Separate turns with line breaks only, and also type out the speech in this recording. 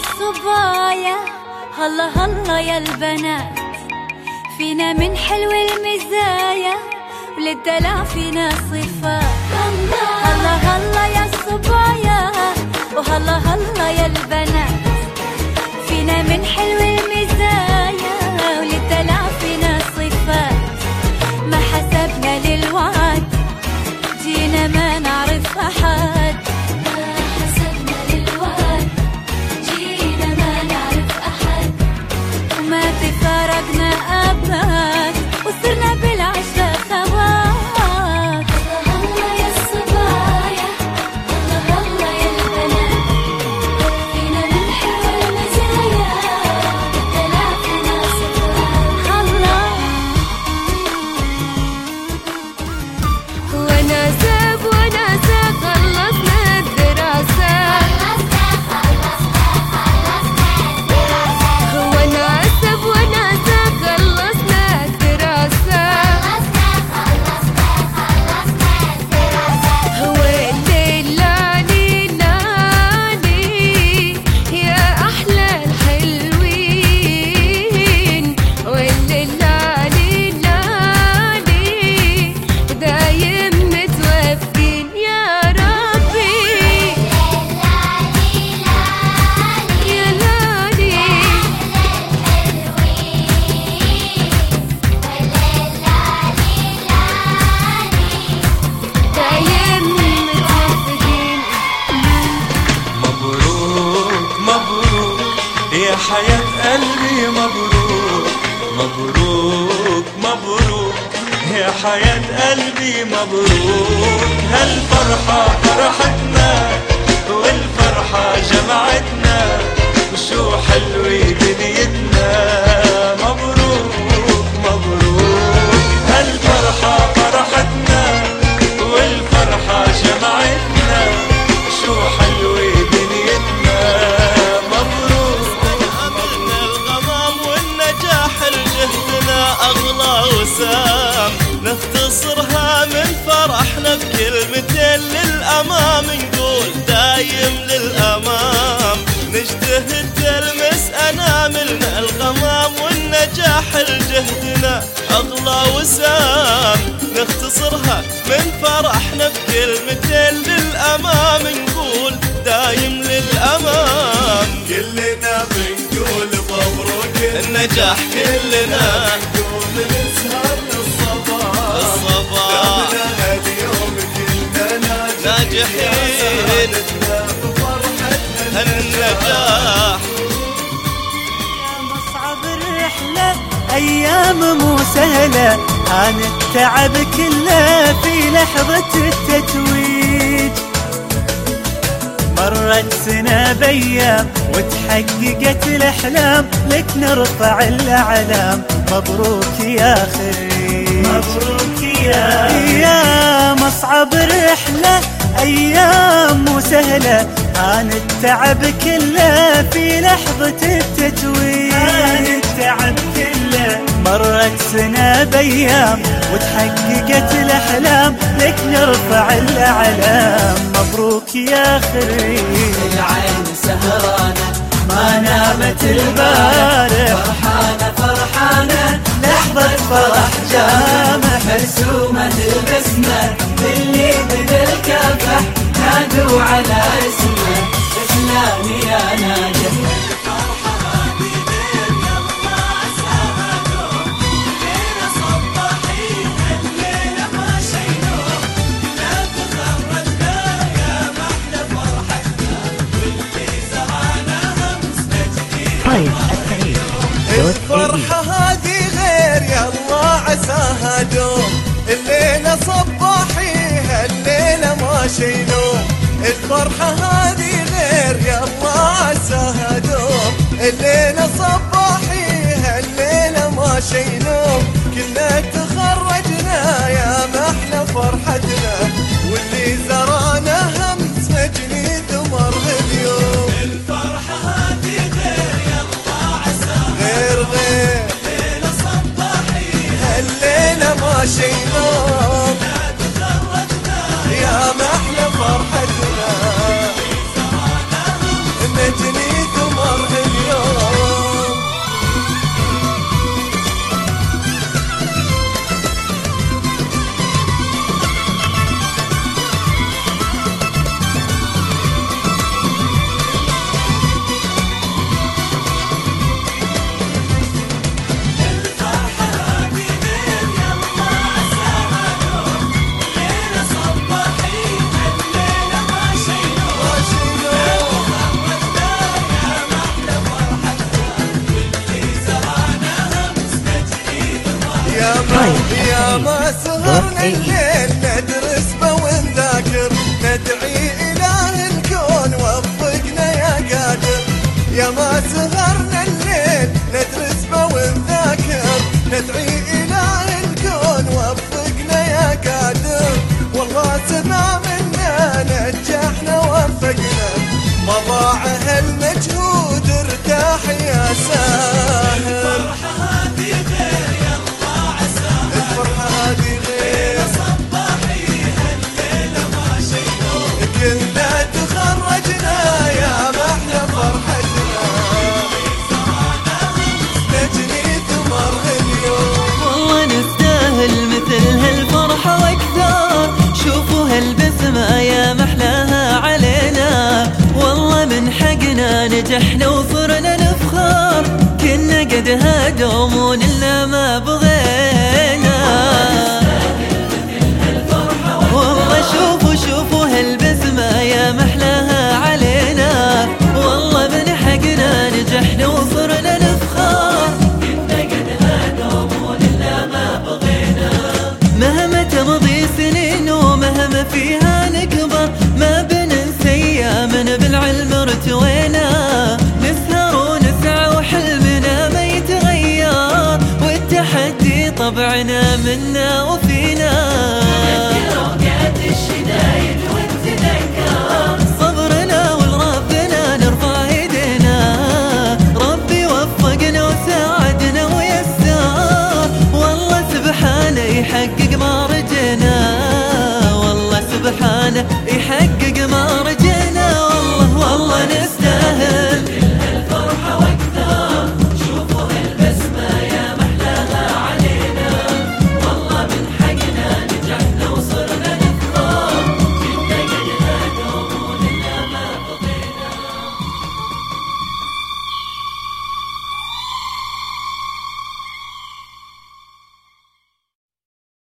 الصبايا، هلا هلا يا البنات، فينا من حلو المزايا وللدلع فينا صفات. هلا هلا يا الصبايا وهلا هلا يا البنات، فينا من حلو المزايا وللدلع فينا صفات. ما حسبنا للوعد جينا ما نعرف أحد، ما حسبنا للوعد جينا ما نعرف أحد، وما تفارقنا أبد وصرنا بالعشرة خوات. هلا هلا يا الصبايا هلا هلا يا البنات، فينا من حلو المزايا والدلع فينا صفات. هلا
وناسب وناسة خلصنا الدراسة، وناسب وناسة خلصنا الدراسة، والليل لالي لالي يا أحلى الحلوين، والليل لالي لالي دايم متوفين يا ربي يا لالي دايم متوفين.
مبروك مبروك يا حياة قلبي، مبروك مبروك مبروك يا حياة قلبي، مبروك هالفرحة فرحتنا والفرحة جمعتنا، وشو حلوة دنيتنا. مبروك مبروك هالفرحة فرحتنا والفرحة جمعتنا، شو حلوة دنيتنا. مبروك
أملنا الغمام والنجاح لجهدنا أغلى وسام، نختصرها من فرحنا بكلمتين للأمام، نقول دايم للأمام، نجتهد تلمس أناملنا الغمام والنجاح لجهدنا أغلى وسام، نختصرها من فرحنا بكلمتين للأمام، نقول دايم للأمام.
كلنا بنقول مبروك
النجاح كلنا
نقول نسهر للصباح، قبلها اليوم كلنا
ناجحين
بفرحتنا
النجاح.
يا مصعب الرحلة أيام مو سهلة، عن التعب كله في لحظة التتويج، مرت سنة بأيام وتحققت الأحلام، لك نرفع الأعلام. مبروك يا خريج مبروك يا مصعب الرحلة أيام مو سهلة، عن التعب كله في لحظة التتويج، عن التعب كله مرت سنة بأيام وتحققت الأحلام، لك نرفع الأعلام. مبروك يا خريج
العين سهرانة ما نامت
البارح،
فرحانة فرحانة
لحظة فرح جامح،
مرسومة البسمة اللي بدا الكفح، نادوا على اسمه إسلامي يا ناجح.
الفرحة هذه غير يلا عساها دوم، الليلة صباحيها الليلة ما شي نوم. الفرحة هذه غير يلا عساها دوم، الليلة صباحيها الليلة ما شي نوم. كنا تخرجنا يا محلى فرحتنا، واللي زرانا همس مجني ثمر اليوم. الفرحة هذه غير يلا عساها غير الليلة صباحيها الليلة ما شي نوم. يا محلى فرحتنا نجني ثمر يا ما سهرنا الليل ندرس ونذاكر ندعي إله الكون وفقنا يا قادر يا ما سهرنا الليل ندرس ونذاكر ندعي إله الكون وفقنا يا قادر والله سمع منا نجحنا وفقنا ما ضاع هالمجهود ارتاح يا ساهر الفرحة هذه غير يلا عساها الفرحة هذه غير صباحيها الليلة ما شينوه كلنا تخرجنا يا محلى فرحتنا نجني ثمر اليوم
والله نستاهل مثل هالفرحة واكثر شوفوا هالبسمة يا محلاها علينا والله من حقنا نجحنا وصرنا نفخر كنا قد هادوم ونلنا ما بغينا والله شوفوا هالبسمة يا محلاها علينا والله من حقنا نجحنا وصرنا نفخر كنا قد هادوم ونلنا ما بغينا مهما تمضي سنين ومهما فيها نكبر ما بننسى ايامنا بالعلم ارتوينا نسهر ونسعى وحلمنا ما يتغير والتحدي طبعنا منا وفينا